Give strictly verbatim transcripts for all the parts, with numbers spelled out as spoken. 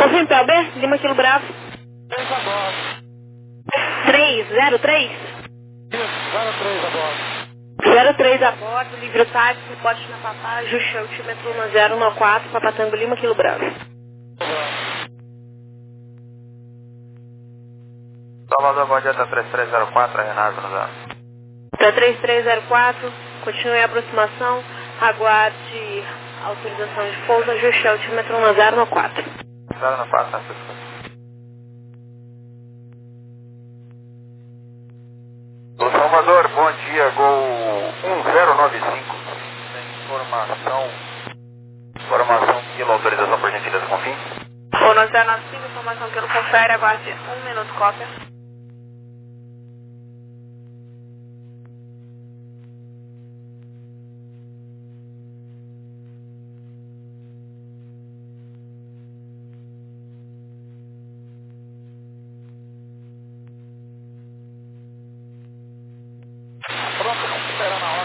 Alfa P B, Lima Quilo Bravo. três a bordo. três zero três? Isso, zero três a bordo. zero três a bordo, livre táxi, reporte na Papá, ajuste altímetro um zero um quatro, Papatango Lima Quilo Bravo. Salvador, bom dia, tá três três zero quatro, Renato, no zero. Tá três três zero quatro, continue a aproximação, aguarde autorização de pouso, ajuste altímetro um zero um quatro. zero um quatro, Francisco. Do Salvador, bom dia, Gol um zero nove cinco. Informação. Informação, quilo, autorização por gentileza, confim. O um zero nove cinco, informação quilo, confere, aguarde um minuto, cópia. Pronto, vamos esperar na hora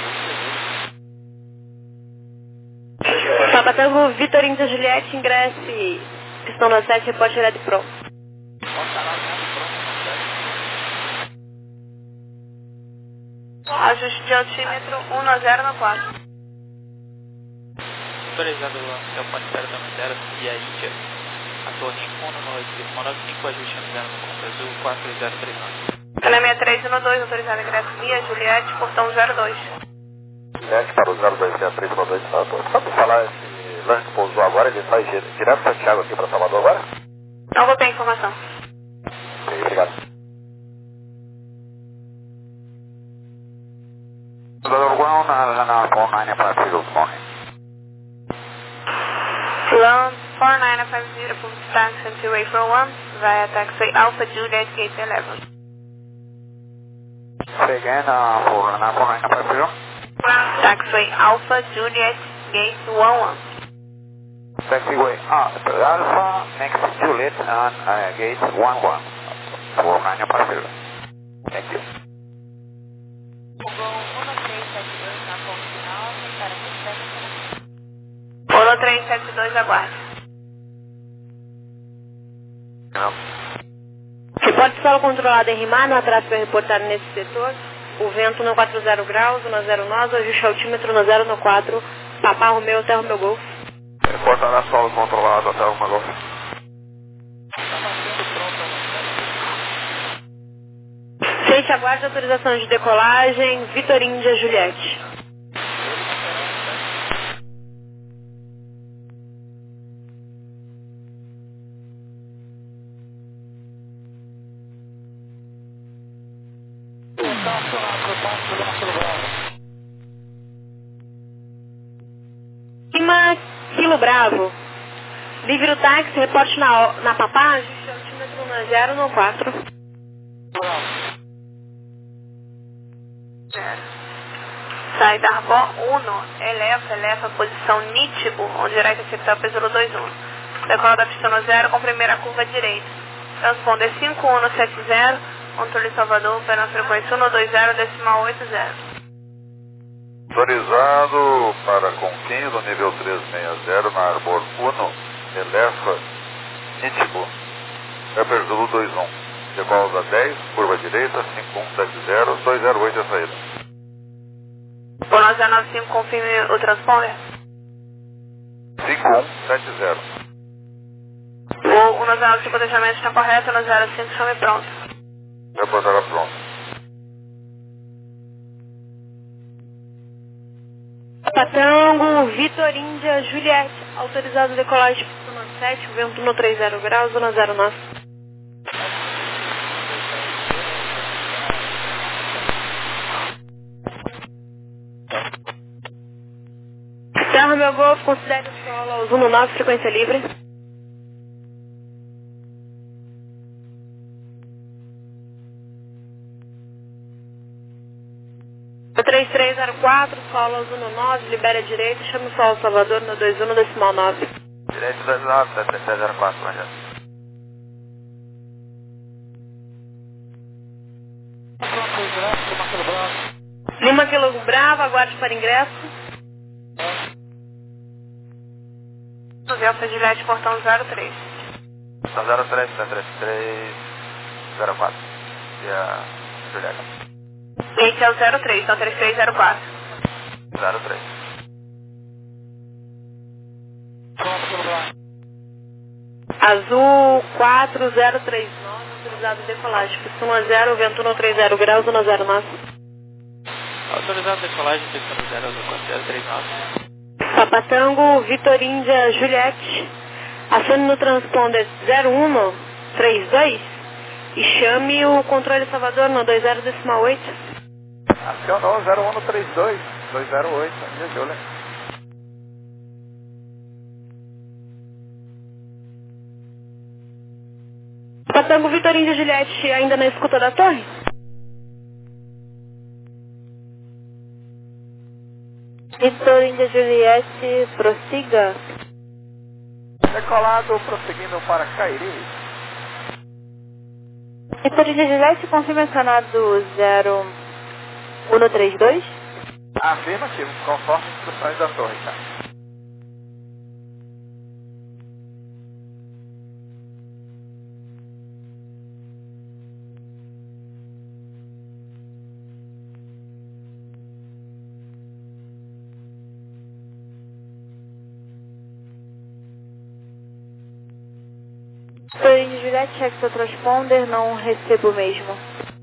o seguro. Papatango Vitor Índia Juliette, ingresse, pistão na sete, reporte direto e pronto. Ó, caralho, pronto, Ajuste de altímetro um zero um quatro. Autorizado é o Pantério da Madeira e a Índia. A torre Incono no nove cinco, ajuste zero no Contra Azul quatro zero três nove. Ela é sessenta e três um dois, autorizado ingresso via Juliette, portão zero dois. Juliette para o zero dois zero três um dois, só para falar, esse lance que pousou agora, ele sai direto de Santiago aqui para Salvador agora? Não vou ter informação. Ok, obrigado. Salvador, one, na four nine five zero, morning. Land four nine five zero, Expansion two eight four one, via taxi Alpha Juliet Gate eleven. Say again, uh, for uh, four nine five zero. Taxiway Alpha Juliet Gate eleven. Taxiway uh, Alpha next Juliet and uh, gate one one. four nine five zero. Thank you. um três sete dois, aguarde. Não. Reporte solo controlado em Rimar, atrás para reportar nesse setor. O vento no quatro zero graus, um zero nove, ajuste altímetro no zero no quatro, Papá Romeu até Romeu Golf. Reportará solo controlado até uma golf. Gente, aguarde autorização de decolagem, Vitor Índia Juliette. Lima Quilo Bravo. Livre o táxi, reporte na, na Papá, ajuste altímetro no zero no quatro. Sai da Arbó um, eleva, eleva, posição Nítibo, onde irá interceptar o zero dois um. Decola da pista no zero com primeira curva direita. Transponder cinco um sete zero, controle Salvador, pé na frequência um dois zero, decimal oito zero. Autorizado para Conquim do nível trezentos e sessenta na Arbor um, eleva, Nítibo, Pepper Zulu dois um. Decola da dez, curva direita, cinco um sete zero, dois zero oito a saída. O um zero nove cinco, confirme o transponder. cinco um sete zero. O um zero nove cinco, deixamento está correto, um zero cinco, chame pronto. Reportará pronto. Patango, Vitor Índia, Juliette, autorizado decolagem no sete, vento no três zero graus, um zero nove. Serra meu Golf, considere o solo aos um nove, frequência livre. O três três zero quatro, solo aos um nove, libera a direita, chama o solo Salvador no dois um, decimal nove. Direito dois nove, três três zero quatro, Major. Lima Quilo Bravo, aguarde para ingresso. Alfa Juliette, portão zero três. Então zero três, três três três, zero quatro. E a Julieta? Esse é o zero três, então três três zero quatro. zero três. Pronto, pelo Brian. Azul quatro zero três nove, autorizado decolagem. Pistão zero, vento no trinta graus, zona zero nove. Autorizado decolagem, pistão zero, azul quatro zero três nove. Papatango, Vitor Índia, Juliette. Acene no transponder zero um três dois e chame o controle Salvador no dois zero decimal oito. Acionou zero um três dois, dois zero oito, Índia Juliette. Papatango, Vitor Índia, Juliette, ainda na escuta da torre? Vitor Índia, Juliette, prossiga. Decolado, prosseguindo para Cairi. Vitor Índia, Juliette, confirma mencionado zero um três dois. Afirmativo, conforme instruções da torre, tá? Vitor Índia, Juliette, cheque seu transponder, não recebo o mesmo.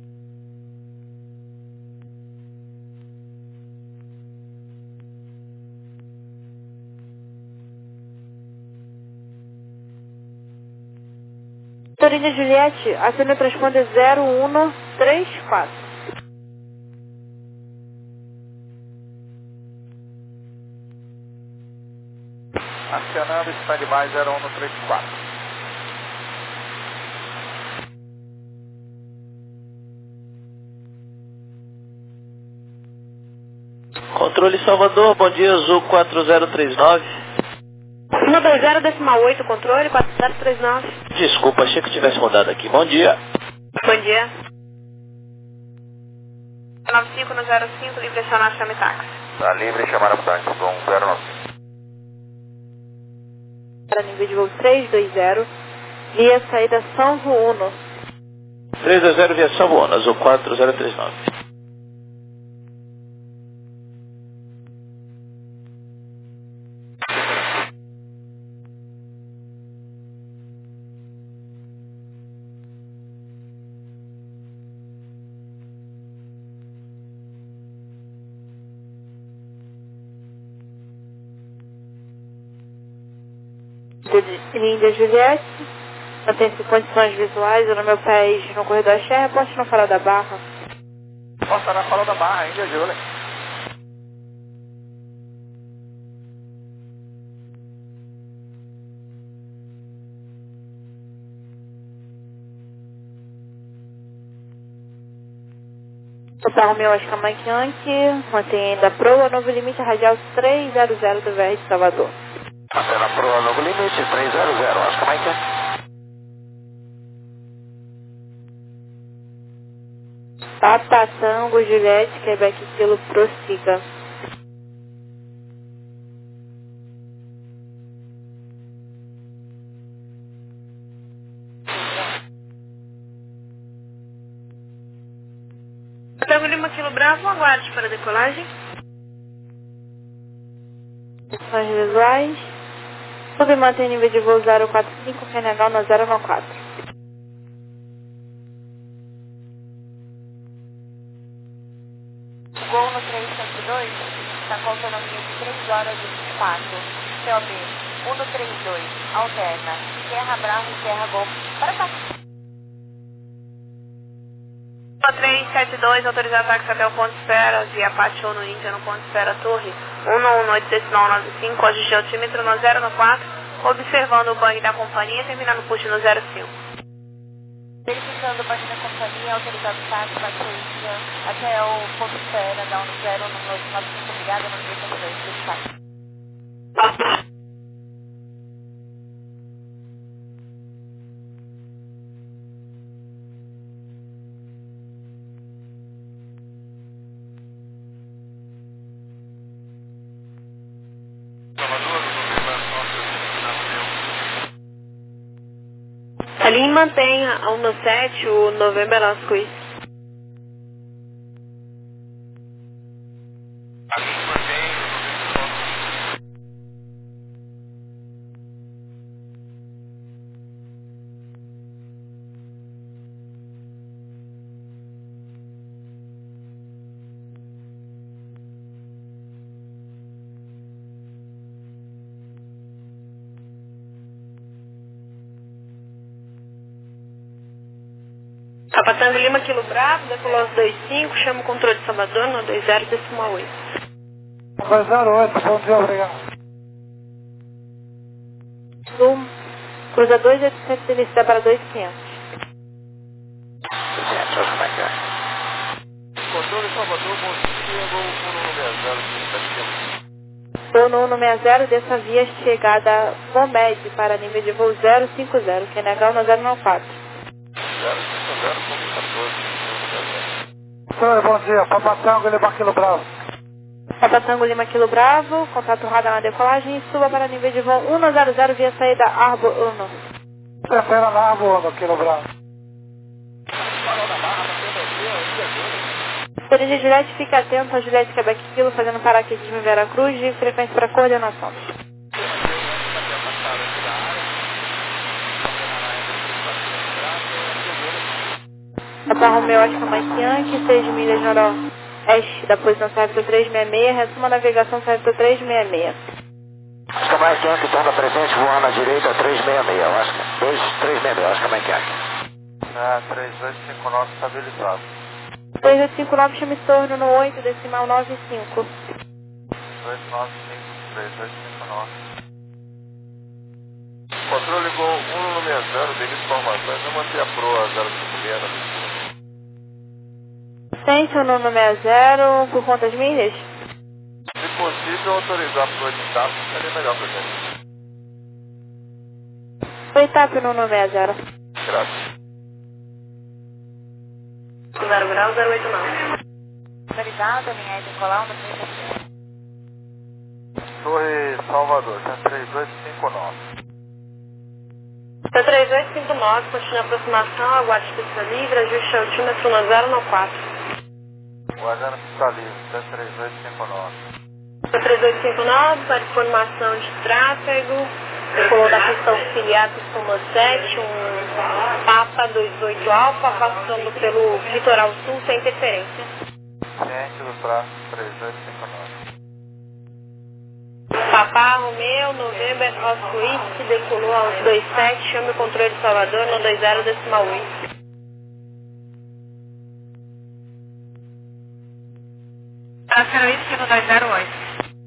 Vitor Índia, Juliette, acende o transponder zero um três quatro. Acionando standby zero um três quatro. Controle Salvador, bom dia, Azul quatro zero três nove. um dois zero decimal oito, controle quatro zero três nove. Desculpa, achei que tivesse mudado aqui. Bom dia. Bom dia. nove cinco no zero cinco, livre acionar chame táxi. Tá livre, chamar a táxi com zero nove. Para nível de voo três dois zero, via saída São Juno. três dois zero via Salvona, Azul quatro zero três nove. Índia, Juliette, mantém-se condições visuais no meu país no corredor Xerra, poste no Farol da Barra. Posta na Farol da Barra, Índia Juliette. Total meu Oscar Mike Yankee, mantém ainda a proa, novo limite radial três zero zero do V R de Salvador. Antena proa, novo limite, três zero zero, Oscar Mike. Papa Tango, Juliette, Quebec Kilo, prossiga. Tango Lima Kilo Bravo, aguarde para decolagem. Condições visuais. Submantém nível de voo zero quatro cinco, F N H no zero nove quatro. Gol no três sete dois, está com autonomia de três horas e vinte e quatro. C O B um três dois, alterna. Serra Bravo e Serra Gol. Para cá. três sete dois, autorizado táxi até o ponto de espera, via Pátio no Índia, no ponto de espera Torre. um um oito decimal nove cinco, ajuste altímetro no zero nove quatro, observando o banho da companhia, terminando o push no zero cinco. Verificando o banho da companhia, autorizado táxi, Pátio Índia, até o ponto de espera, da um zero um oito nove cinco, obrigada, no três sete dois, dispatch. A linha mantém a um sete, o November Oscar Whisky. Papa Tango Lima Quilo Bravo, decolou aos dois cinco, chama o controle de Salvador no dois zero decimal oito. dois zero oito, bom dia, obrigado. Zoom, cruza dois oitocentos e iniciar para dois quinhentos. Controle Salvador, bom dia, vou Voo no um seis zero, dessa via chegada Vomed para nível de voo zero cinco zero, Q N H no zero nove quatro. Senhor, bom dia, Papa Tango Lima Quilo Bravo. Papa Tango Lima Quilo Bravo, contato radar na decolagem e suba para nível de voo um zero zero via saída Arbor um. Terceira na Arbor um, Quilo Bravo. Dirigir Juliette, fique atento a Juliette Quebec Kilo, fazendo paraquedismo em Vera Cruz e frequência para coordenação. Papa Romeo Oscar Mike Yankee, seis milhas noroeste da posição Certo três seis seis, retoma a navegação Certo três seis seis. Oscar Mike Yankee, torna presente, voando à direita, três seis seis, Oscar. dois três seis seis, Oscar Mike Yankee. Ah, três dois cinco nove estabilizado. três oito cinco nove, chame torno no oito, decimal nove cinco. dois nove cinco, três dois cinco nove. Controle Gol um no seis zero, devido informações, eu manter a proa zero cinco seis. Sente o número seis zero, por quantas milhas? Se possível, autorizar a proa de TAP, seria melhor pra gente. Foi TAP no número seis zero. Graças. zero grau, zero oito nove. Autorizado, linha aí decolar, no Torre Salvador, três dois cinco nove. três dois cinco nove, continua a aproximação, aguarde pista livre, ajuste altímetro no zero nove quatro. Guardando pista livre, três dois cinco nove. três dois cinco nove, para informação de tráfego, decolou da pista auxiliar, pista sete, um Papa vinte e oito Alfa, passando pelo litoral sul sem interferência. Ciente do tráfego, três dois cinco nove. Papa Romeo, November, Oscar Whisky, decolou aos dois sete, chame o controle de Salvador no dois zero decimal oito. Oscar Whisky no dois zero oito.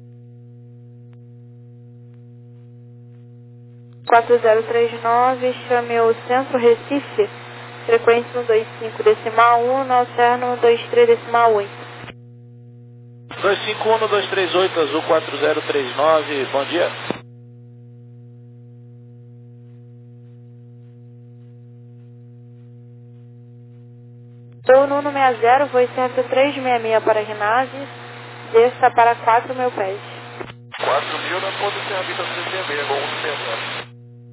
quatro zero três nove, chame o Centro Recife, frequência no dois cinco decimal um, no alterno dois três decimal oito. dois cinco um, dois três oito, Azul quatro zero três nove, bom dia. Voo no um seis zero, voo certo três seis seis para ginásio, desça para quatro mil pés. quatro mil na posição habita três seis seis, com um seis zero.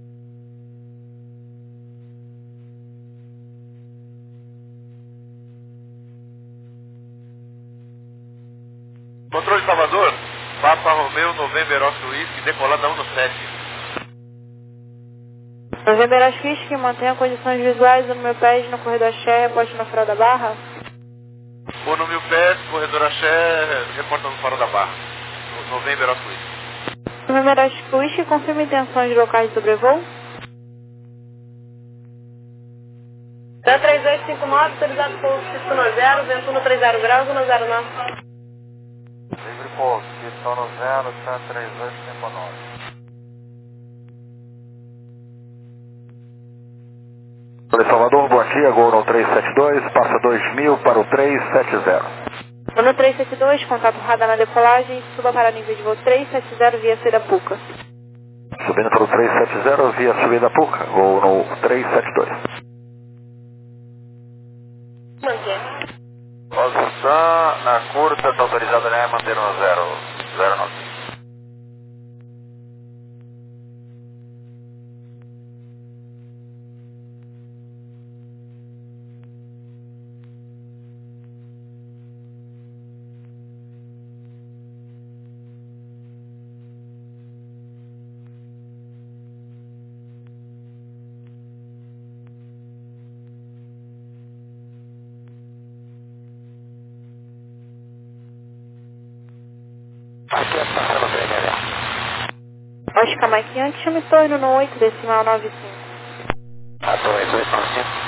Controle Salvador, Papa Romeo, November Oscar Whisky, decolada um no sete. November Oscar Whisky, mantenha condições visuais do meu pés no corredor Xé, reposte no farol da barra. Ou no mil pés, corredor Axé, reporta no farol da barra. November Oscar Whisky. November Oscar Whisky, confirma intenções locais de sobrevoo. três dois cinco nove, autorizado pouso pista no zero, vento no três zero graus, no zero nove. Livre pouso, pista no zero, três dois cinco nove. Salvador, bom dia, Gol no três sete dois, passa dois mil para o três sete zero. Gol no três sete dois, contato radar na decolagem, suba para nível de voo três sete zero via saída Puca. Subindo para o três sete zero via subida Puca, Gol no três sete dois. Manter. Ossan, na curta, está autorizado a manter no zero, zero nove. Aqui é passando três meia meia. Oscar Mike Yankee, chame torno no oito, decimal nove cinco. A dois oito nove cinco.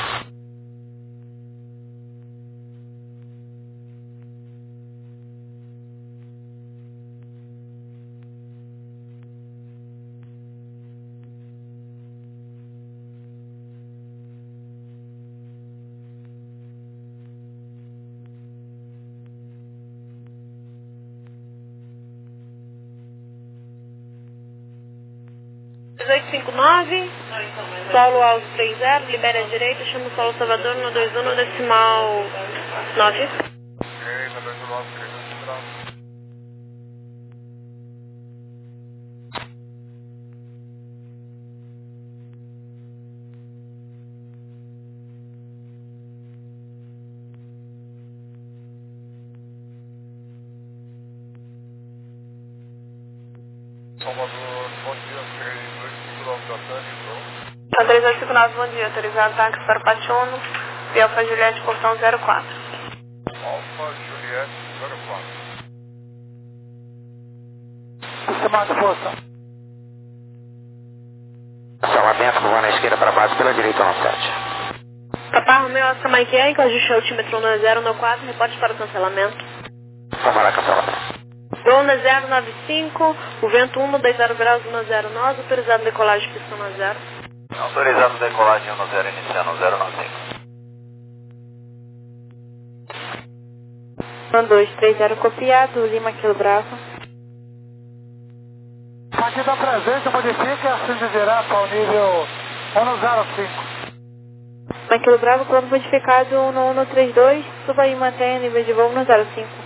dezoito cinco nove, solo alto três zero, libere a direita, chama o solo Salvador no dois um no decimal nove. Direita, dois um nove, Salvador, bom dia, três dois cinco nove da Tânia, três dois cinco nove, bom dia, autorizado táxi para Pachono, e Alfa Juliette, portão zero quatro. Alfa Juliette zero quatro. Sistema de força. Acionamento com na esquerda para base pela direita no sete. Papa Romeo, Oscar Mike Yankee, ajuste altímetro no zero no quatro, reporte para o cancelamento. Tomará cancelamento. Lona zero nove cinco, o vento um, dois zero graus, um zero nove, autorizado decolagem, pistão no zero. Autorizado decolagem um zero, iniciando zero nove cinco. um dois três zero copiado, Lima Kilo Bravo. Aqui da presença, modifique assim de virar para o nível um zero cinco. Maquilo Bravo, plano modificado no um três dois, suba e mantenha nível de voo no zero cinco.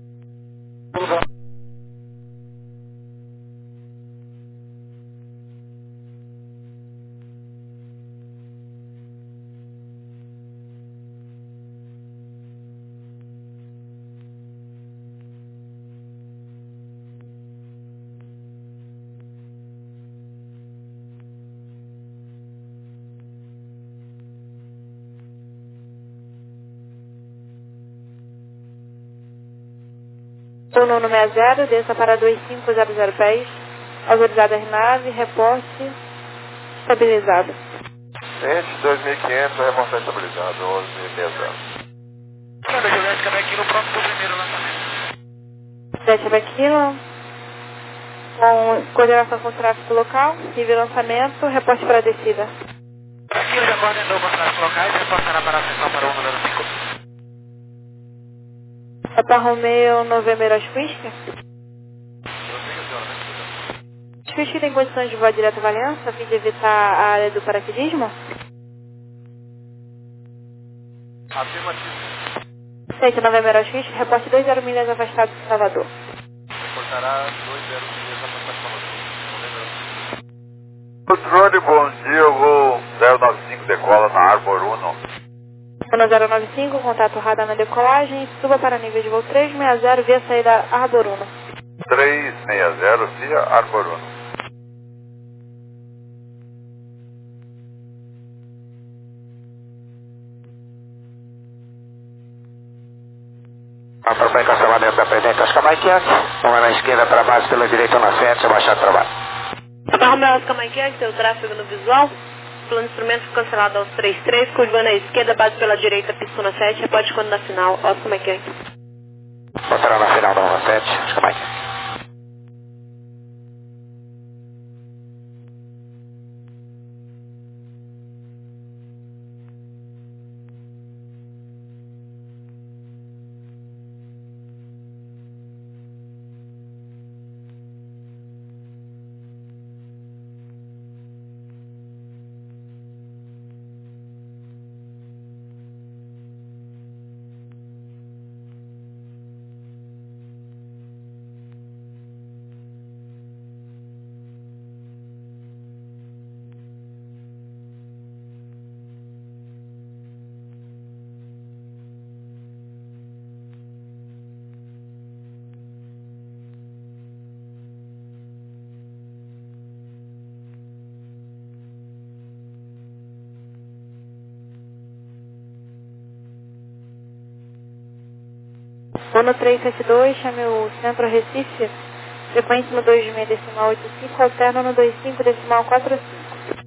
O nono sessenta, desça para dois cinco zero zero pés, autorizado R nove, reporte estabilizado. Gente, dois mil e quinhentos, reportagem estabilizado, onze sessenta. Cada Juliette, cada quilo pronto para o primeiro lançamento. sete Aquilo, com coordenação com o tráfego local, nível lançamento, reporte para a descida. Aquilo já coordenou com os tráficos locais, reportará para a seção para o um zero cinco. Papa Romeo, November Whisky. Whisky tem condições de voar direto a Valença, a fim de evitar a área do paraquedismo? Afirmativo. sete November Whisky, reporte dois zero milhas afastado de Salvador. Reportará dois zero milhas afastado de Salvador. Drone, bom dia, voo zero nove cinco decola na Arbor um. Ano zero nove cinco, contato radar na decolagem, suba para nível de voo três seis zero via saída Arbor um. três seis zero via Arbor um. Para o cancelamento da presente Oscar Mike Yankee, uma na esquerda para base pela direita no sete, abaixar trabalho. Papa Romeo, Oscar Mike Yankee, tem o tráfego no visual. Plano de instrumento cancelado aos três três, curvando à esquerda, base pela direita, pistão na sete, reporte quando na final, Oscar Mike Yankee. Botará na final da sete, Oscar Mike Yankee. Ano três sete dois, chame o Centro Recife Sequência no dois seis decimal oito cinco, alterno no dois cinco decimal quatro cinco.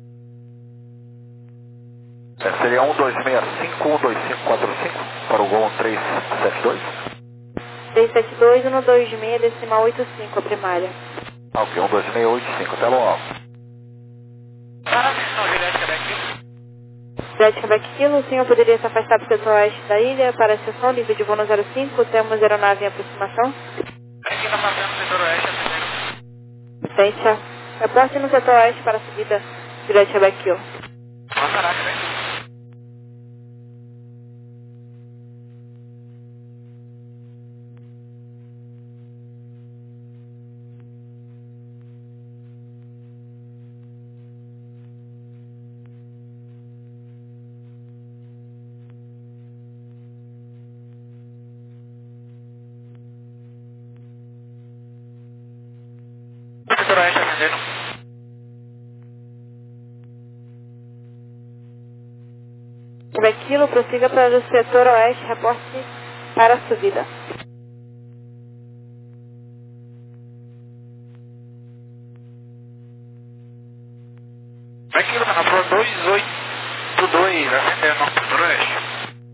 É, seria um dois seis cinco, um dois cinco quatro cinco para o Gol três sete dois. três sete dois, um dois seis decimal oito cinco, a primária. Ah, ok, um dois seis oito cinco, até logo. Não, Juliette, Quebec Kilo. Juliette, Quebec Kilo, o senhor poderia se afastar para o setor oeste da ilha para a seção, nível de voo no zero cinco, temos aeronave em aproximação. Aqui tá passando no setor oeste, atendendo. Frente, reporte no setor oeste para a subida Juliette, Quebec Kilo. Passará, Quebec Kilo. Setor oeste, atendendo. Quebec Kilo, prossiga para o setor oeste, reporte para a subida. Quebec Kilo, tá na flor dois oito dois, atendendo no setor oeste.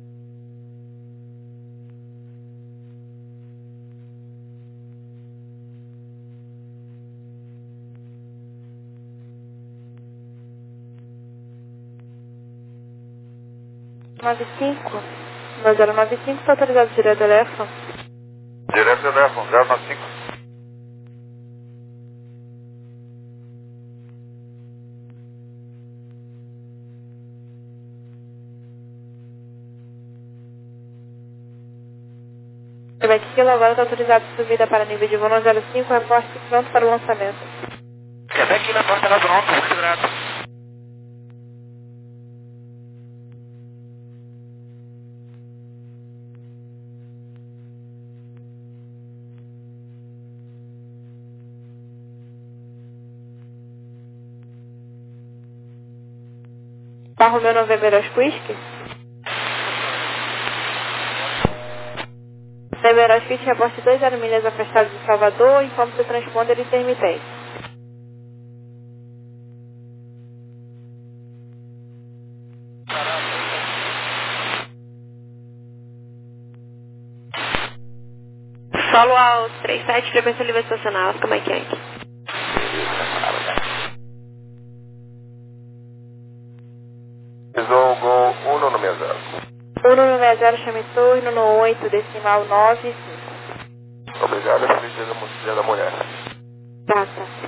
nove cinco, no zero nove cinco, está autorizado direto telefone. Direto telefone, zero nove cinco. Quebec Kilo, agora está autorizado subida para nível de voo no zero cinco, reporte pronto para o lançamento. Quebec Kilo, a porta tá pronta, muito grato. Barro meu November Oscar Whisky. November Oscar Whisky, reporte dois zero milhas afastado de Salvador, informe seu transponder intermitente. Solo ao três sete, frequência livre estacional, como é que é? Pisou o Gol um no seis zero. um no seis zero, chame torno no oito, decimal nove cinco. Obrigado, feliz dia da, dia da mulher. Tá, tá.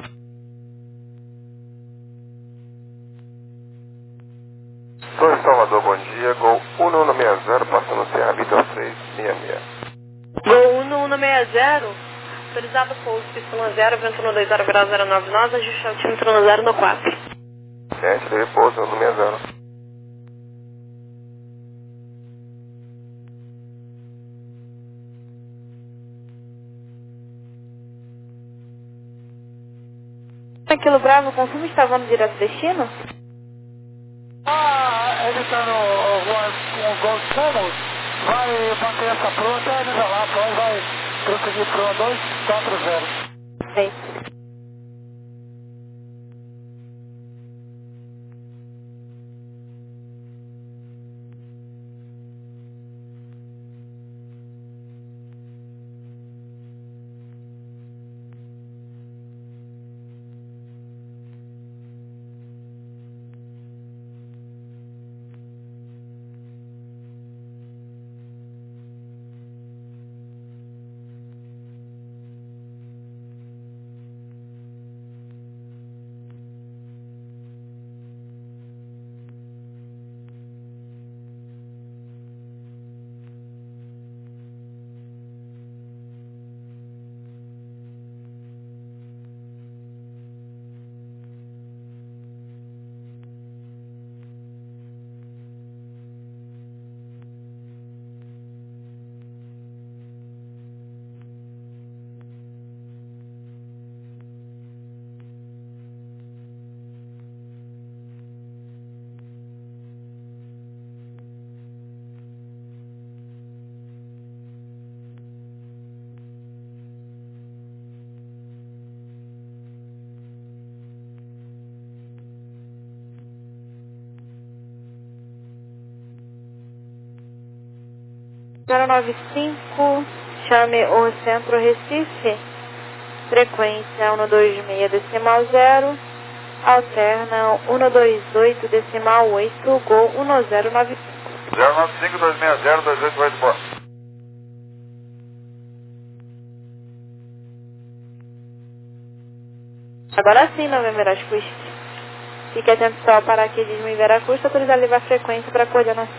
Torre Salvador, bom dia. Gol um no seis zero, passando Serra Vitor três seis seis. Gol um no seis zero, autorizado pouso, pistão zero, vento no dois zero grau zero nove nove, ajuste altímetro no zero no quatro. Gente, de repouso no seis zero. Aquilo Bravo, confirma está voando direto destino? Ah, ele está no com o Gol Camus, vai manter essa pronta, nivelar, depois vai prosseguir para o dois quatro zero. Sim. zero nove cinco, chame o Centro Recife, frequência um dois seis decimal zero, alterna um dois oito decimal oito, Gol um zero nove cinco. zero nove cinco, dois seis zero, dois oito oito, boa. Agora sim, Novembro Veracruz. Fique atento só ao paraquedismo em Veracruz, autorizar levar frequência para coordenação.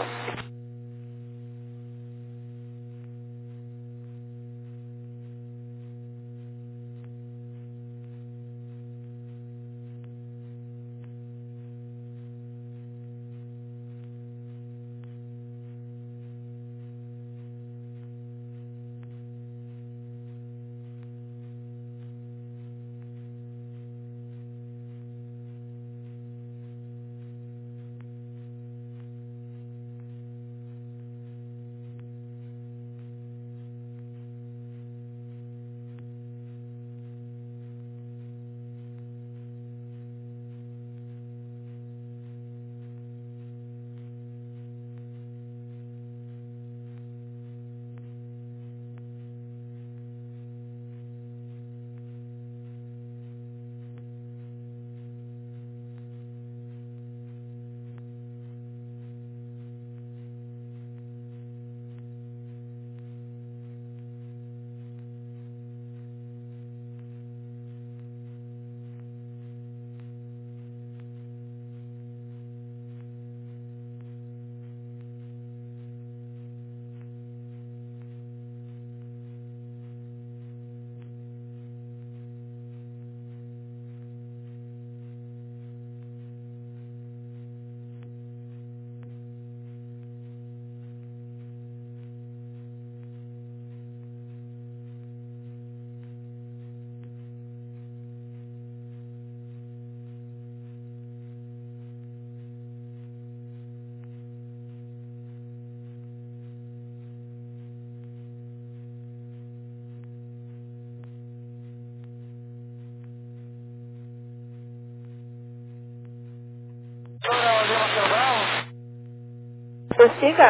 Prossiga.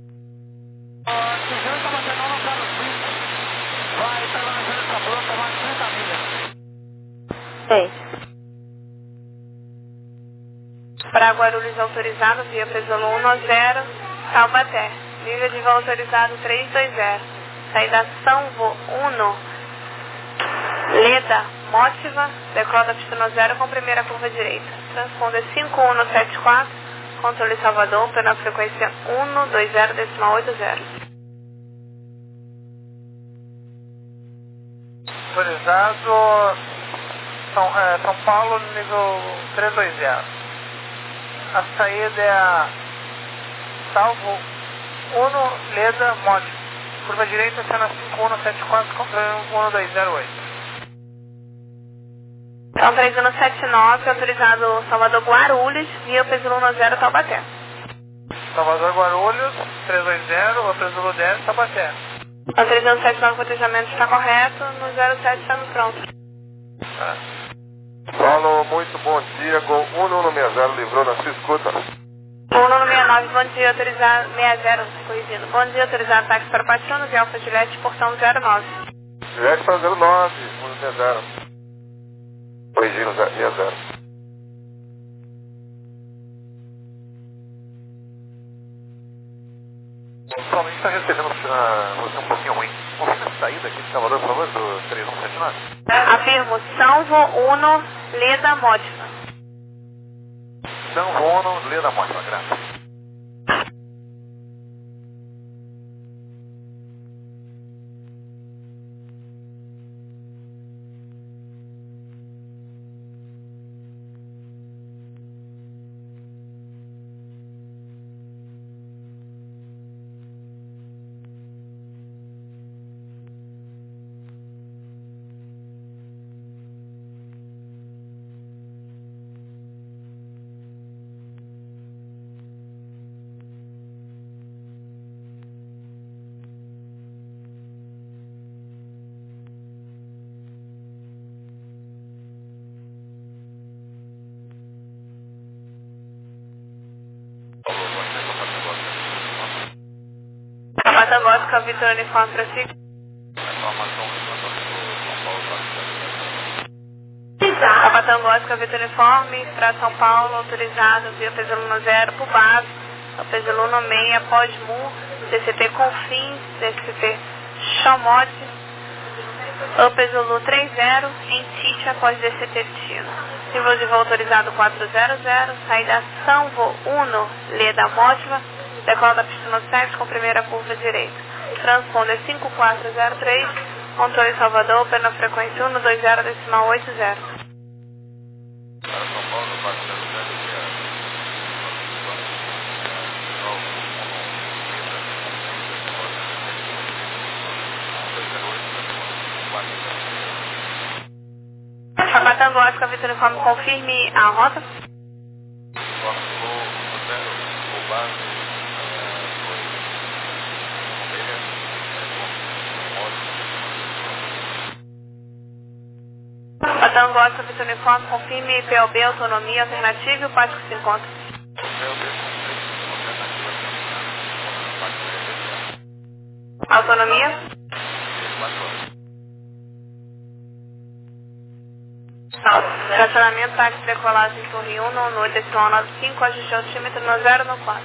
A Suzana está batendo no carro cinco. Vai permanecer essa pronta mais trinta milhas. Seis. Para Guarulhos autorizado, via Pesolo um zero, Taubaté. Nível de voo autorizado três dois zero. Saída São um, Leda, Mótiva, decola da pista no zero com primeira curva direita. Transponder cinco um sete quatro, controle Salvador, pela frequência um dois zero decimal oito zero. Autorizado São, é, São Paulo, nível três dois zero. A saída é a Salvo um, Leda, Mótica. Curva direita, cena cinco um sete quatro, um dois zero oito. Então três um sete nove, autorizado Salvador Guarulhos, via Pesolo um zero, Taubaté. Salvador Guarulhos, três dois zero, Pesolo dez, Taubaté. Então três um sete nove, o cotejamento está correto, no zero sete estamos prontos. Tá. Paulo, muito bom dia. Gol um um seis zero, livrou na sua escuta. um nove seis nove, bom dia, autorizado sessenta, corrigindo. Bom dia, autorizado táxi para Patianos e Alfa Juliette, portão zero nove. Juliette para zero nove, um seis zero. Corrigindo seis zero. Paulo, a gente está recebendo uh, você um pouquinho ruim. Confirma a saída aqui de Salvador, por favor, do três um sete nove. Afirmo, Salvo um, Leda, Mótica. São Rono, Leda Mótica, graças. Patango Oscar, Vitor Uniforme, prossiga. Patango Oscar, Vitor Uniforme, para São Paulo, autorizado via P Z zero por base, P Z seis, pós-M U, D C T Confins, D C T Chamote, P Z trinta em Tite após D C T Tino. Nível de voo autorizado quatrocentos, saída São Voo um, Leda Mótiva, decola da pista no sete com primeira curva direita. Transponder cinco quatro zero três, controle Salvador, pela frequência um dois zero decimal oito zero. Patango Oscar, Vitor Uniforme, confirme a rota. Patango Oscar, Vitor Uniforme, confirme P O B, autonomia, alternativa e o pátio que se encontra. Autonomia? Estacionamento, táxi, decolagem, torre um, no oito, decimal nove cinco, ajuste altímetro no zero, no quatro.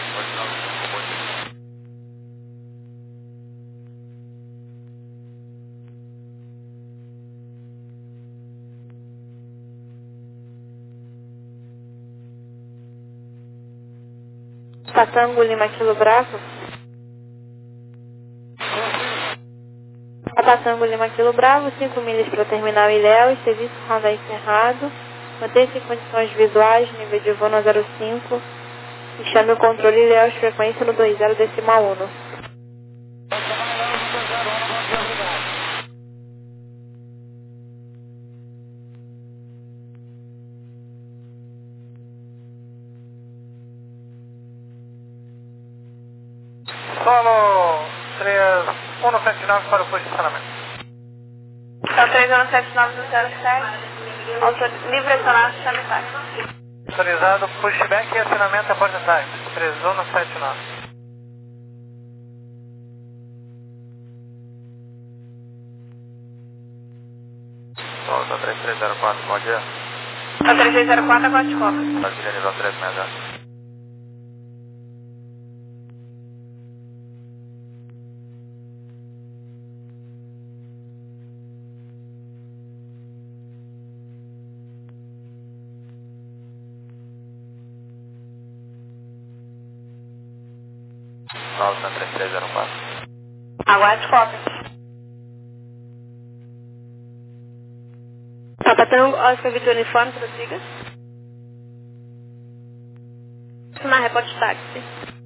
Patango Lima Kilo Bravo. Patango Lima Kilo Bravo, cinco milhas para o terminal Ilhéus, serviço radar encerrado. Mantenha-se em condições visuais, nível de voo no zero cinco. E chame o controle Ilhéus, frequência no dois zero decimal um. Solo três um sete nove para o posicionamento. Então três um sete nove zero sete, autor... livre acionado, chame táxi. Autorizado, pushback e acionamento a bordo do táxi. três um sete nove. Solta três três zero quatro, bom dia. Então três três zero quatro, agora de copa. Brasília, nível três seis zero. Solta três três zero quatro. Aguarde copa. Patango Oscar, Vitor Uniforme, prossiga. Na reporte táxi.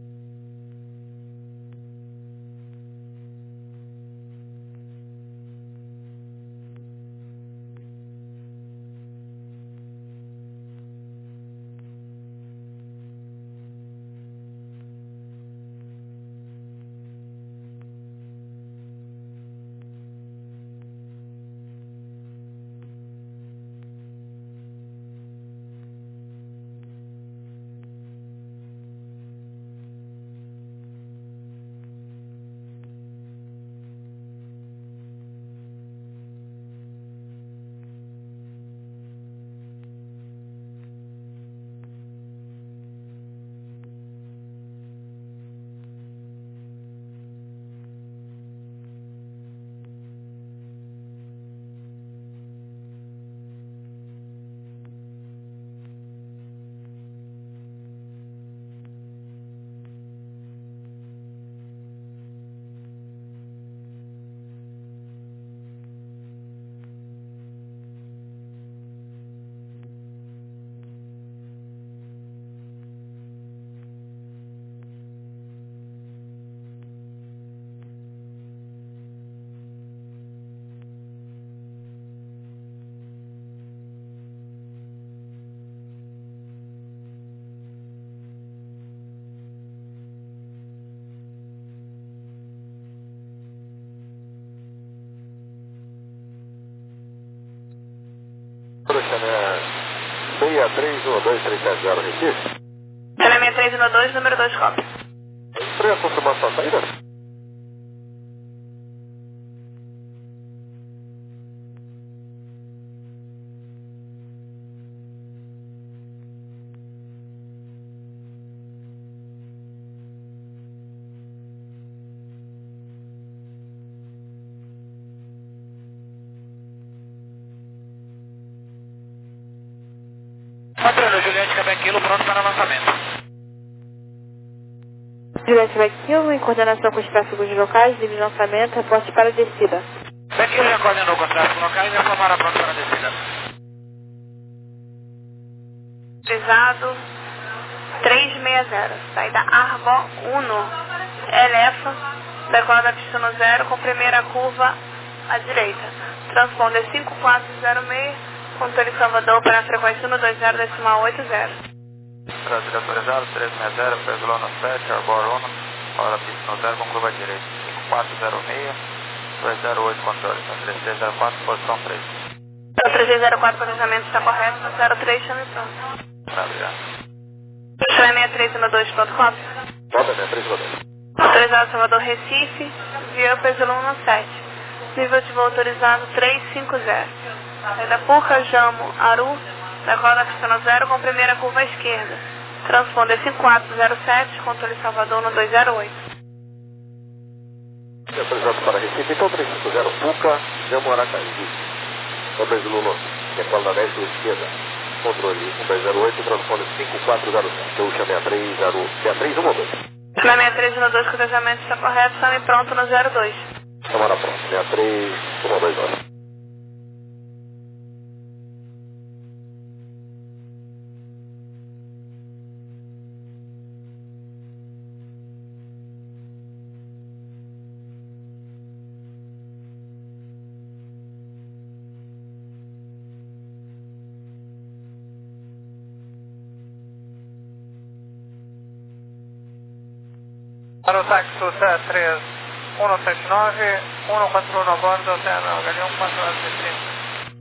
seis três um dois três sete zero, Recife. seis três um dois, número dois, copa. Freia, confirmação, saída? Quebec Kilo, pronto para lançamento. Juliette Quebec Kilo, em coordenação com os tráfegos locais, livre lançamento, reporte para a descida. Quebec Kilo já coordenou com os tráfegos locais e informaram pronto para a descida. Autorizado trezentos e sessenta, saída Arbor um, Elefa, decola da pista no zero com primeira curva à direita. Transponder cinco quatro zero seis, controle Salvador para a frequência um dois zero decimal oito zero. Brasil autorizado, trezentos e sessenta, Pesolão no sete, Arbor um, decola da pista no zero com curva à direita. cinco quatro zero seis, dois zero oito controle, três três zero quatro, posição três. O três zero quatro, planejamento está correto, no zero três, chame pronto. Obrigado. Chame sessenta e três um dois, pronto, cópia. Roda sessenta e três um dois. Autorizado Salvador Recife, via Pesolão no sete. Nível de voo autorizado trezentos e cinquenta. Saída Puca, Jamo, Aru, decola da pista no zero com primeira curva à esquerda. Transponder cinco quatro zero sete, controle Salvador no dois zero oito. Autorizado para Recife, então trezentos e cinquenta, Puca, Jamo, Aracaju. Obras Lula, decola da dez pela esquerda. Controle um dois zero oito, transponder cinco quatro zero sete. Eu chamo sessenta e três um dois. sessenta e três um dois, cruzamento está correto, chame pronto no zero dois. Câmara pronto, sessenta e três um dois nove. Aerotaxi três um sete nove, um quatro um a bordo, Terra Galeão quatro horas e trinta.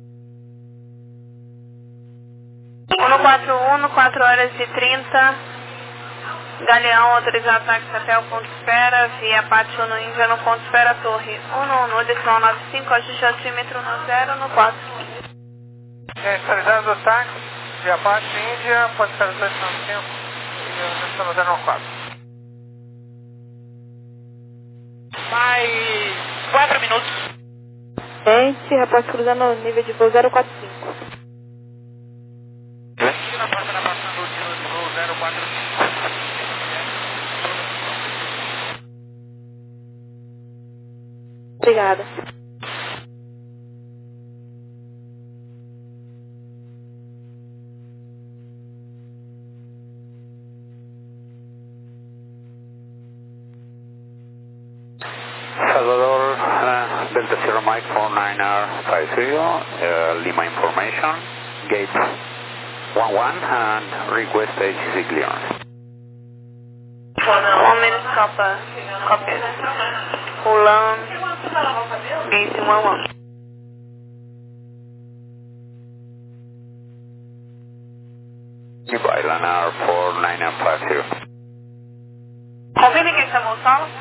um quatro um, quatro horas e trinta. Galeão autorizado táxi até o ponto de espera, via Pátio no Índia no ponto de espera Torre um um, decimal nove cinco, ajuste altímetro no zero no quatro. Autorizado o táxi, via Pátio Índia, ponto de espera dois nove cinco, e decimal no zero no quatro. Mais quatro minutos. Gente, reporte cruzando o nível de voo zero quatro cinco. Aqui na porta da passando o nível de voo zero quatro cinco. Obrigada. Salvador, uh, Delta Sierra Mike four nine R five zero, uh, Lima information, gate one one, and request H C clearance. One minute, copy. Copy. Ulan, gate one one. Goodbye, Lanar four nine R five zero. Confirme quem chamou o solo?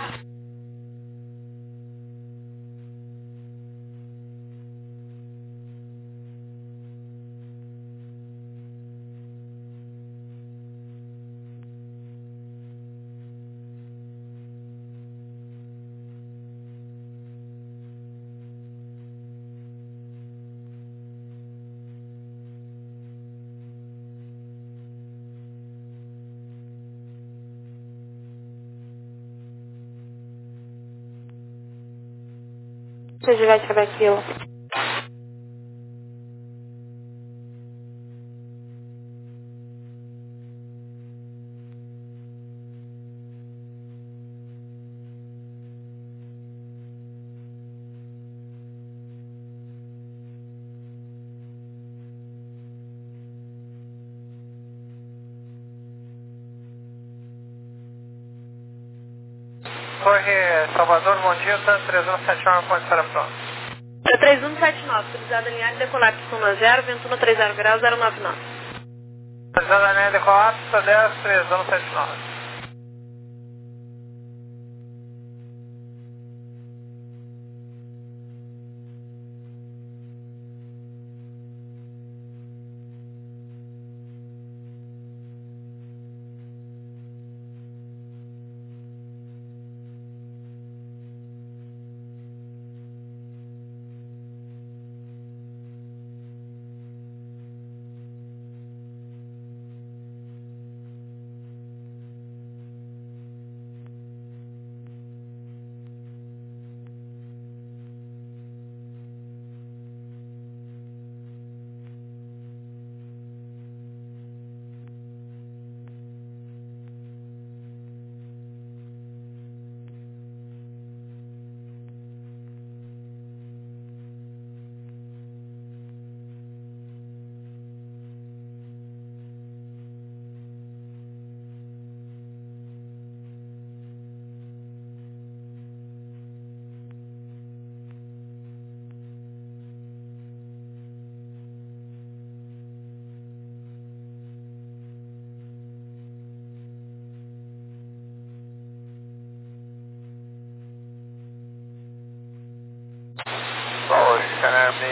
Juliette Quebec Kilo. Torre Salvador, bom dia, Tanto três um sete nove, pode estar pronto. três um sete nove, autorizado alinhar e decolar pista zero, vento no trinta graus, zero nove nove. Autorizado a linha de colapso, dez três um sete nove.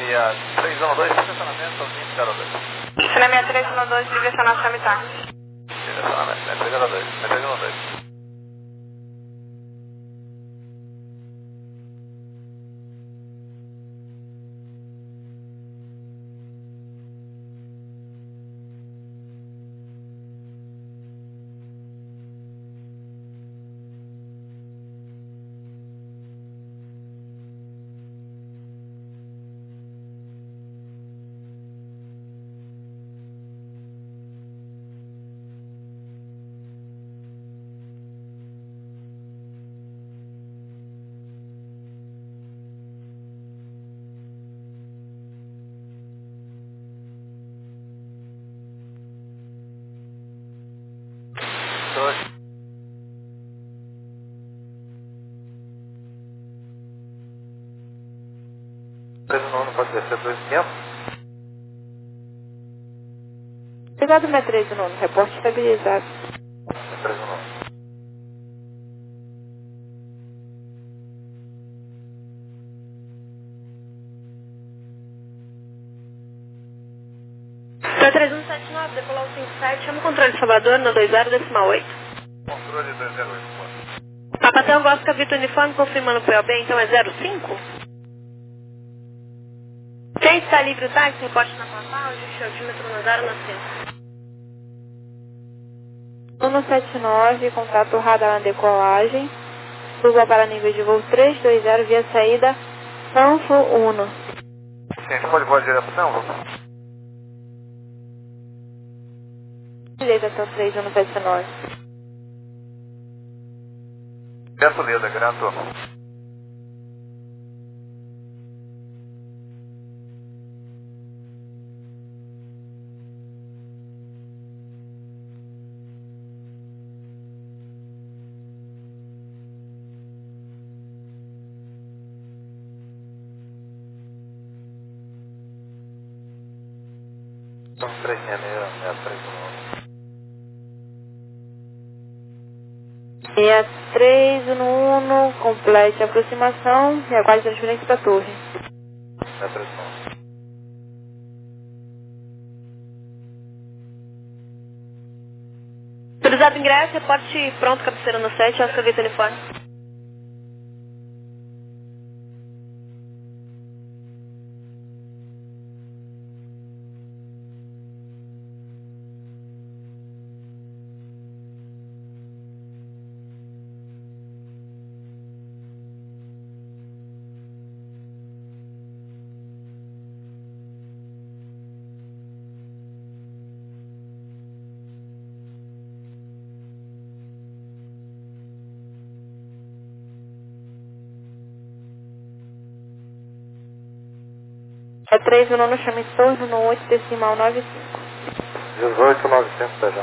três um dois, estacionamento vinte zero dois. Chame três um dois, direcional Chame Táxi. Direcionamento três um dois, três um dois. três um nove pode descer dois quinhentos. Obrigado, sessenta e três nove, reporte estabilizado. três um nove. três um sete nove, decolar o cinco sete, chama o controle de Salvador no dois zero decimal oito. Controle dois zero oito. Papatel Oscar Vitor Uniforme, confirmando o P O B, então é zero cinco? Quem está livre o táxi, reporte na Papal, ajuste o altímetro no zero novecentos. um sete nove, contato radar na decolagem. Suba para nível de voo três dois zero via saída Sanfo Uno. Gente, pode voar direção? Beleza, então três um sete nove. Gasolina, grato. São três seis seis, três um nove. seis três no Uno, complete a aproximação e aguarde transferência para a torre. seis três nove. Autorizado ingresso, reporte pronto, cabeceira no sete, Oscar Vitor Uniforme. É três no nono, chama em torno no oito decimal nove cinco. dezoito mil e novecentos da já.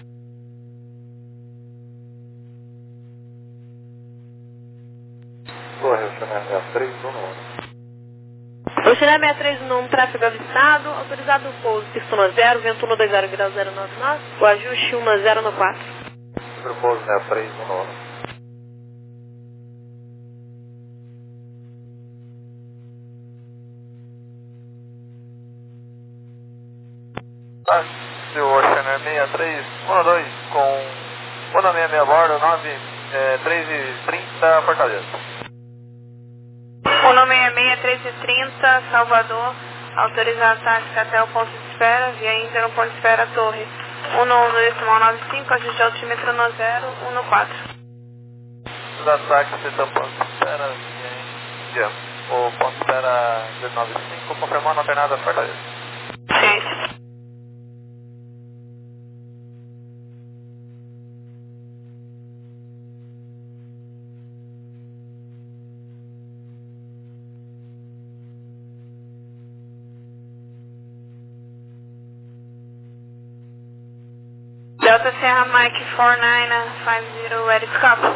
Corre, o Chanel sessenta e três no nove. O Chanel sessenta e três no tráfego avistado, autorizado o pouso, pista um zero, vento um dois zero, grau zero nove nove, o ajuste um zero no quatro. Sobre o pouso sessenta e três no nove. Ah, seu Oceaner sessenta e três, um dois, com Uno sessenta e seis a bordo, nove, é, três e trinta, Fortaleza. Uno sessenta e seis, três e trinta, Salvador, autorizado táxi até o ponto de espera, via Inter no ponto de espera, torre. um um dois nove cinco, ajuste altímetro no zero, um no quatro. Da táxi, até o ponto de espera, via Inter, o ponto de espera dois nove cinco, confirmando a alternada Fortaleza. Ciência. Delta Sierra Mike four nine five zero, ready to copy.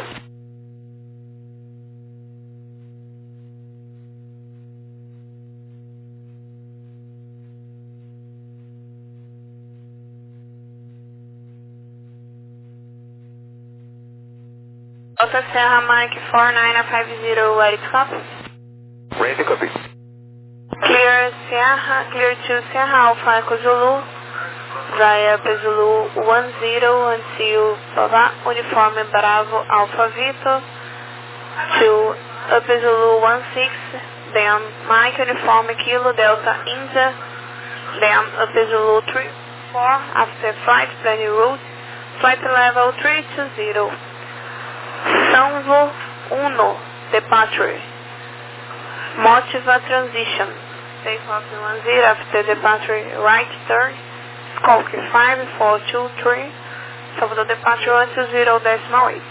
Delta Sierra Mike four nine five zero, ready to copy. Ready to copy. Clear Sierra, clear to Sierra Alpha Echo Zulu, via Zulu one zero until Papa Uniforme Bravo Alpha Victor, to Up Zulu one six, then Mike Uniforme Kilo Delta India, then Up Zulu three four, after flight planning route, flight level three two zero, Sanvo Uno, departure, Motiva transition, takeoff one zero after departure right turn, Skulk five four two three, Salvador departure one two zero decimal eight.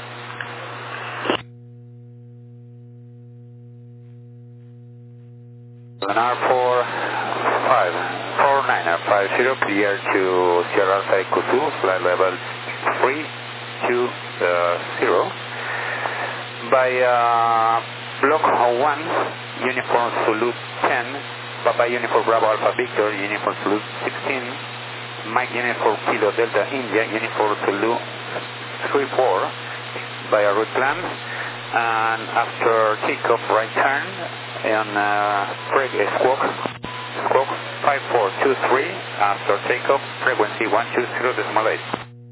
R four five four nine five zero, clear to Sierra Alpha Echo two, flight level three two zero. By uh, block one, Uniform Zulu ten, Papa Uniform Bravo Alpha Victor, Uniform Zulu sixteen, Mike Uniform Kilo Delta India, Uniform Zulu three four, by a route plan, and after takeoff right turn, on uh, squawk, squawk five four two three, after takeoff, frequency one two zero decimal eight.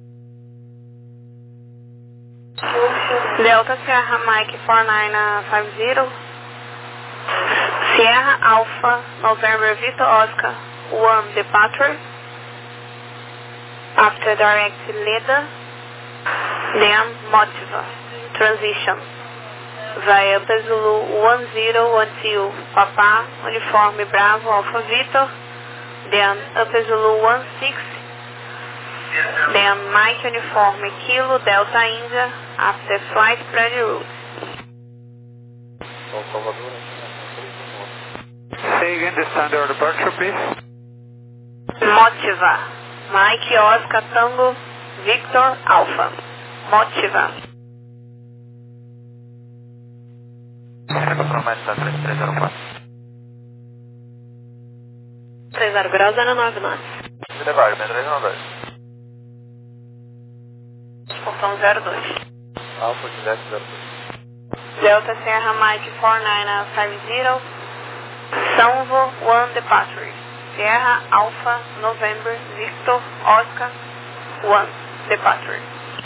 Delta Sierra Mike four nine five zero, Sierra Alpha November Victor Oscar one departure, after direct Leda, then Motiva transition, via Zulu one zero until Papa Uniforme Bravo Alpha Victor, then Up Zulu one six, then Mike Uniforme Kilo Delta India, after flight planning route. Say again the standard departure, please. Motiva, Mike Oscar Tango Victor Alpha, Motiva. três zero graus, zero nove nove. Portão zero dois. Alfa Quebec zero dois. Delta Sierra Mike four nine five zero, Sanvo one departure, Sierra Alpha November Victor Oscar one departure.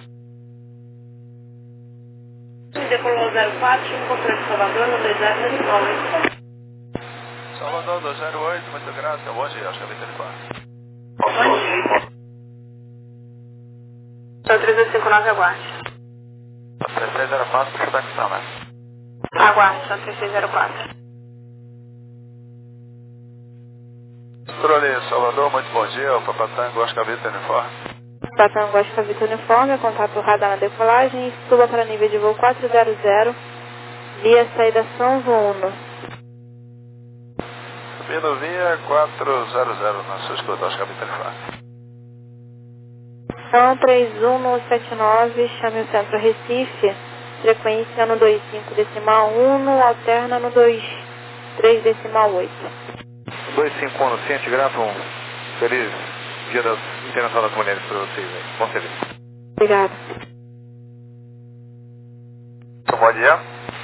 Decolou zero quatro, encontrando Salvador no dois zero decimal oito. Salvador dois zero oito, muito graças, bom dia, acho que é vinte e quatro. Bom dia. Então três dois cinco nove, aguarde. três seis zero quatro, puxa da questão, né? Aguarde, são três seis zero quatro. Controle Salvador, muito bom dia, o Papatango, Oscar Vitor Uniforme. Papatango, Oscar Vitor Uniforme, contato radar na decolagem, suba para nível de voo quatro zero zero, via saída Sanvo Uno. Subindo via quatro zero zero, na sua escuta, Oscar Vitor Uniforme. São três um sete nove, chame o centro Recife, frequência no dois cinco decimal um, alterna no dois três decimal oito. dois cinco um, ciente, grava um feliz Dia das Internacional das Mulheres para vocês aí. Bom serviço. Obrigado. Bom dia.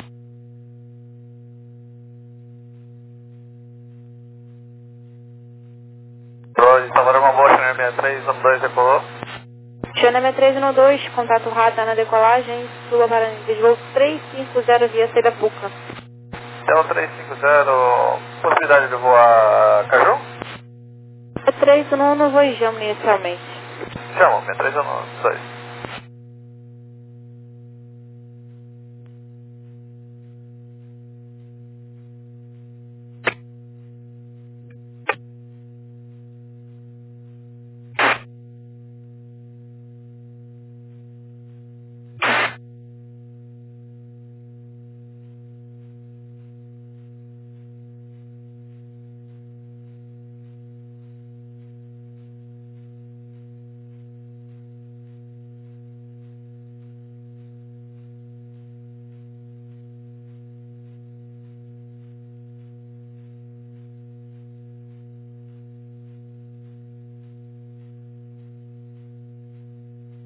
Pro de Salvador, uma boa, Channel sessenta e três, um dois, decolou. Channel sessenta e três um dois, contato radar na decolagem, suba para nível de voo três cinco zero via saída Puca. Então três cinco zero, possibilidade de voar Caju? É três um no voo Jamo inicialmente. Chama, é três um dois.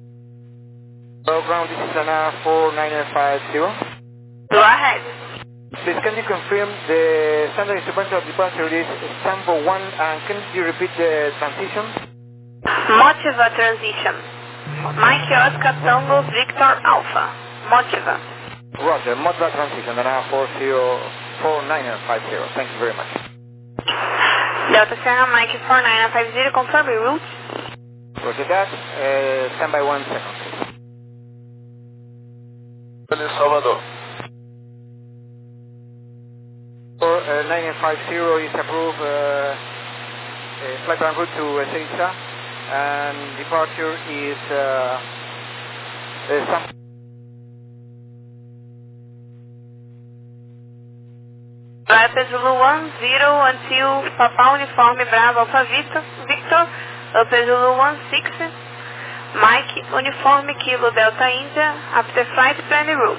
Ground, this is an four nine five zero. Go ahead. Please, can you confirm the standard sequential departure is Sambo one, and can you repeat the transition? Motiva transition. Mike Oscar Tango Victor Alpha. Motiva. Roger, Motiva transition, and now four zero four nine five zero. Thank you very much. Delta Sierra Mike four nine five zero, confirm your route. Roger that. Uh, stand by one second. Feliz Salvador. For uh, nine five zero is approved uh, uh, flight plan route to Ezeiza, and departure is uh, uh, some Rapid Zulu one zero until Papa Uniforme Bravo Alpha Victor, Victor, Upper Zulu one six, Mike Uniforme Kilo Delta India, after flight plan route.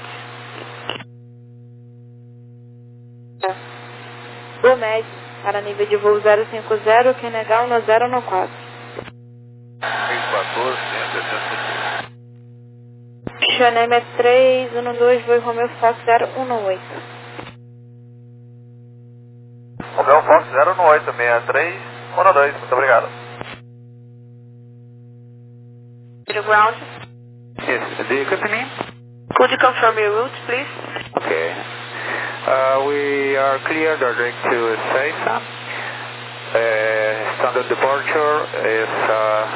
Do médio, para nível de voo zero cinco zero, que negar no zero no quatro. três quatorze, cento e sessenta. Xaneme é três um dois, voo Romeo Fox zero um oito. Romeo Fox zero um oito, seis três um dois, muito obrigado. Ground. Yes, do you copy me? Could you confirm your route, please? Okay. Uh, we are clear direct to Ezeiza. Uh, standard departure is uh,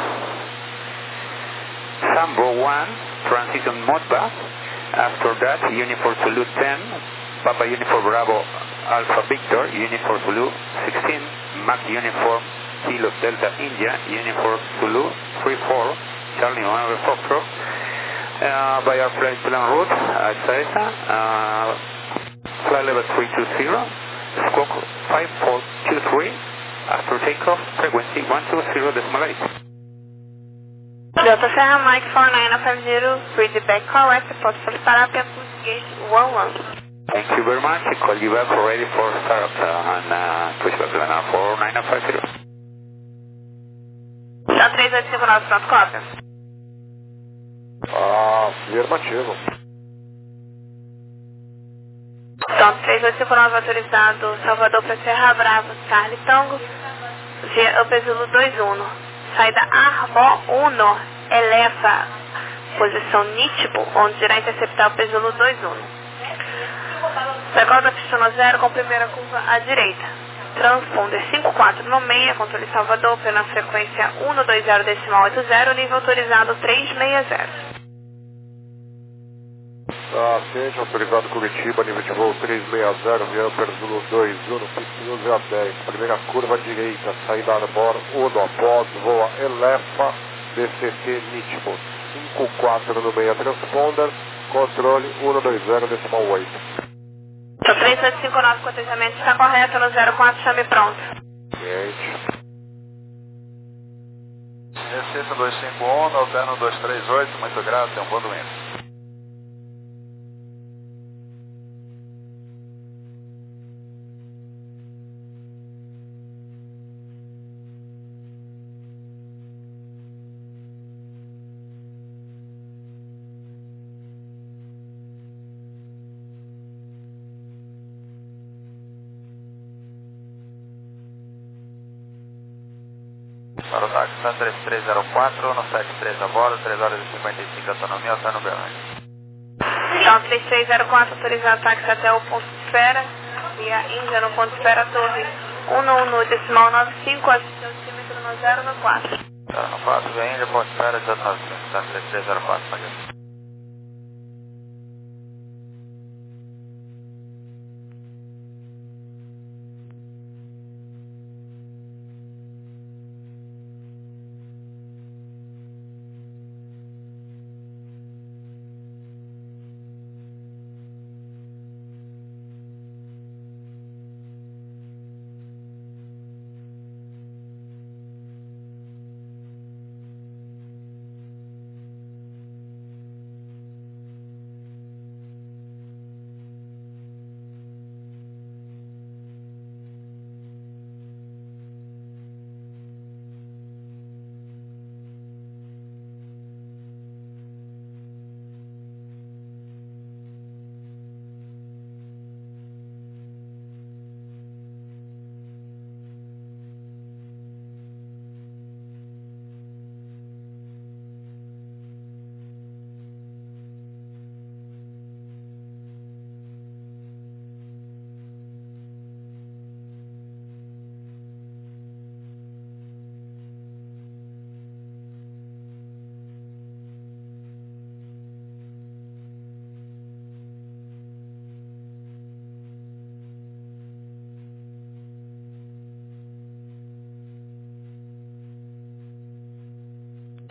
Sambo one, transition Modbus. After that, Uniform Zulu ten, Papa Uniform Bravo Alpha Victor, Uniform Zulu sixteen, Mac Uniform Kilo Delta India, Uniform Zulu three four, Charlie November Foxtrot, uh, by our flight plan route at Ezeiza, uh, flight level three two zero, squawk five four two three, after takeoff, frequency one two zero decimal eight. Delta Sierra Mike four nine five zero, read the back correct, report for the startup and gate one one. Thank you very much. I call you back ready for startup uh, and uh, pushback plan four nine five zero. Tá três oito cinco nove, pronto, cópia. Ah, afirmativo. Então, três oito cinco nove autorizado, Salvador para Serra Bravo, Charlie Tango, via Upper Zulu dois um. Saída Arbo um, eleva, posição Nitibo, onde irá interceptar o Upper Zulu dois um. Decola da pista zero com primeira curva à direita. Transponder cinco quatro no meio, controle Salvador, pela frequência um dois zero decimal oito zero, nível autorizado três seis zero. Tá, seja autorizado Curitiba, nível de voo três seis zero, via Zulu dois um, pista zero dez, primeira curva à direita, saída Arbor um, após, voa Elefa, B C T Nitibo, cinco quatro no meio, transponder, controle um dois zero decimal oito. Então, três oito cinco nove, cotejamento está correto no zero quatro, chame pronto. Gente. Receita dois cinco um, alterno dois três oito, muito grato, tem um bom domingo. Para o táxi Santa três três zero quatro, no sete três a bordo, três horas e cinquenta e cinco autonomia, alterno Berlândia. Então, três três zero quatro, autorizado táxi até o ponto de espera, via Índia no ponto de espera, torre um um decimal nove cinco, assistência altímetro no zero no quatro. zero no quatro, vem Índia, ponto de espera, dezoito nove cinco, Santa três três zero quatro, pode ir.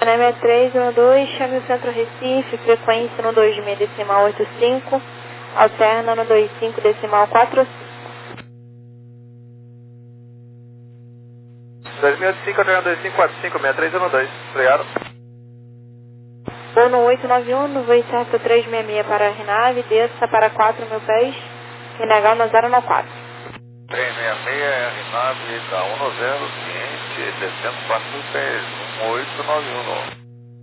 Cinema três um dois, chame o Centro Recife, frequência no dois seis decimal oito cinco, alterna no dois cinco decimal quatro cinco. dois mil e cinco, alterna dois cinco quatro cinco, seis três um dois. Obrigado. Voo no oito nove um, no voo certo três seis seis para a Renave, desça para quatro mil pés, Q N H no zero quatro. três seis seis, R nove, da um zero, ciente, descendo quatro mil pés, um oito nove um.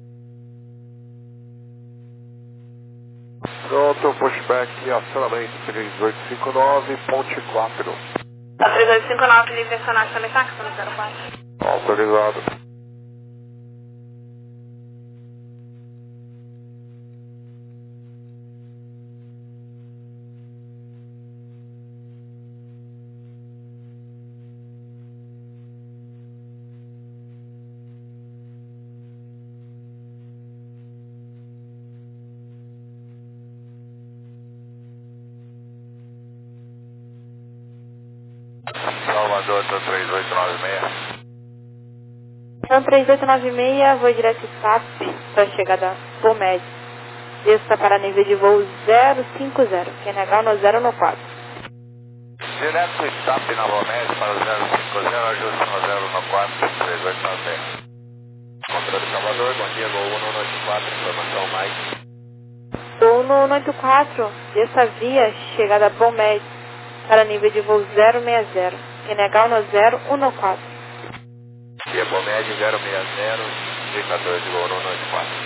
Pronto, pushback, acionamento três oito cinco nove, ponte quatro. três oito cinco nove, livre acionar no táxi no zero quatro. Autorizado. Salvador, três oito nove seis. Então três oito nove seis, voo direto S A P para chegada Bomed. Desça para nível de voo zero cinco zero, Q N H no zero quatro. Direto S A P na Bomed para zero cinco zero, ajuste no zero quatro, três oito nove seis. Controle Salvador, bom dia, voo um oito quatro, informação mais. Voo no oito quatro, desça via chegada Bomed para nível de voo zero seis zero, Q N H no zero um quatro. Via Bomed zero seis zero, D quatorze, voo um oito quatro.